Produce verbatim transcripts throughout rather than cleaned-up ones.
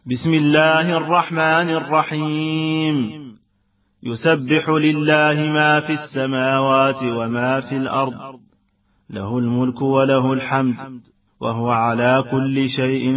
بسم الله الرحمن الرحيم. يسبح لله ما في السماوات وما في الأرض، له الملك وله الحمد، وهو على كل شيء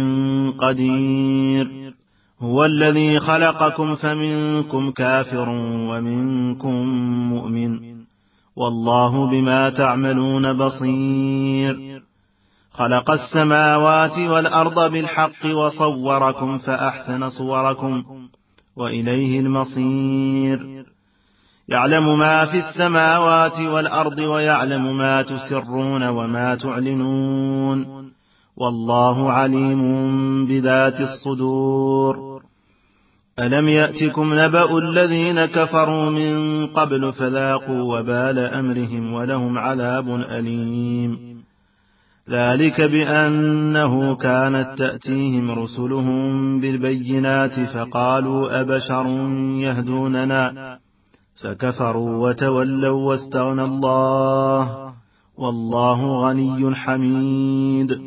قدير. هو الذي خلقكم فمنكم كافر ومنكم مؤمن، والله بما تعملون بصير. خلق السماوات والأرض بالحق وصوركم فأحسن صوركم وإليه المصير. يعلم ما في السماوات والأرض ويعلم ما تسرون وما تعلنون، والله عليم بذات الصدور. ألم يأتكم نبأ الذين كفروا من قبل فذاقوا وبال أمرهم ولهم عذاب أليم. ذلك بأنه كانت تأتيهم رسلهم بالبينات فقالوا أبشر يهدوننا فكفروا وتولوا واستغنى الله، والله غني حميد.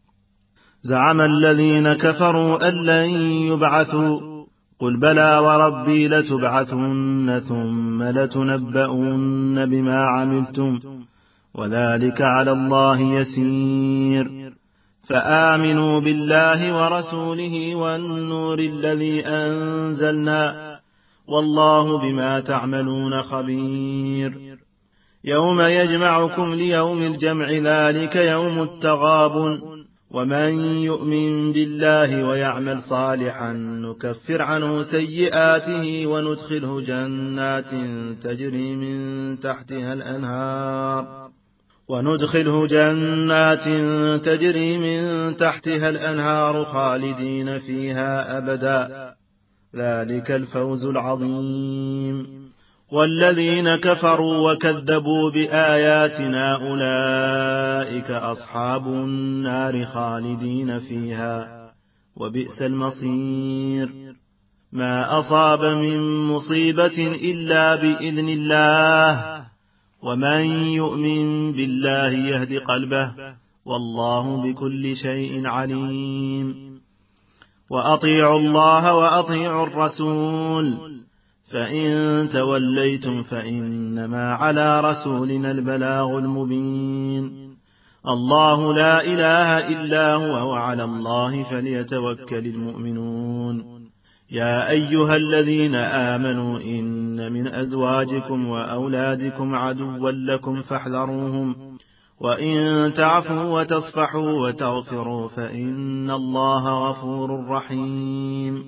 زعم الذين كفروا أن لن يبعثوا، قل بلى وربي لتبعثن ثم لتنبؤن بما عملتم وذلك على الله يسير. فآمنوا بالله ورسوله والنور الذي أنزلنا، والله بما تعملون خبير. يوم يجمعكم ليوم الجمع ذلك يوم التغابن، ومن يؤمن بالله ويعمل صالحا نكفر عنه سيئاته وندخله جنات تجري من تحتها الأنهار وندخله جنات تجري من تحتها الأنهار خالدين فيها أبدا، ذلك الفوز العظيم. والذين كفروا وكذبوا بآياتنا أولئك أصحاب النار خالدين فيها وبئس المصير. ما أصاب من مصيبة إلا بإذن الله، ومن يؤمن بالله يهد قلبه، والله بكل شيء عليم. وأطيعوا الله وأطيعوا الرسول، فإن توليتم فإنما على رسولنا البلاغ المبين. الله لا إله إلا هو وعلى الله فليتوكل المؤمنون. يا أيها الذين آمنوا إن من أزواجكم وأولادكم عدوا لكم فاحذروهم، وإن تعفوا وتصفحوا وتغفروا فإن الله غفور رحيم.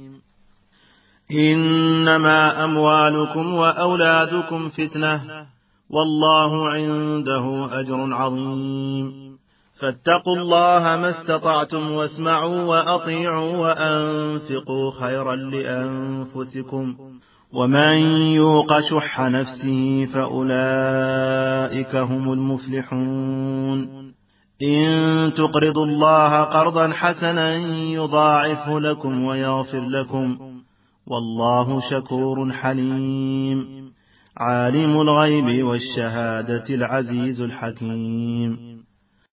إنما أموالكم وأولادكم فتنة، والله عنده أجر عظيم. فاتقوا الله ما استطعتم واسمعوا وأطيعوا وأنفقوا خيرا لأنفسكم، ومن يوق شح نفسه فأولئك هم المفلحون. إن تقرضوا الله قرضا حسنا يضاعفه لكم ويغفر لكم، والله شكور حليم. عالم الغيب والشهادة العزيز الحكيم.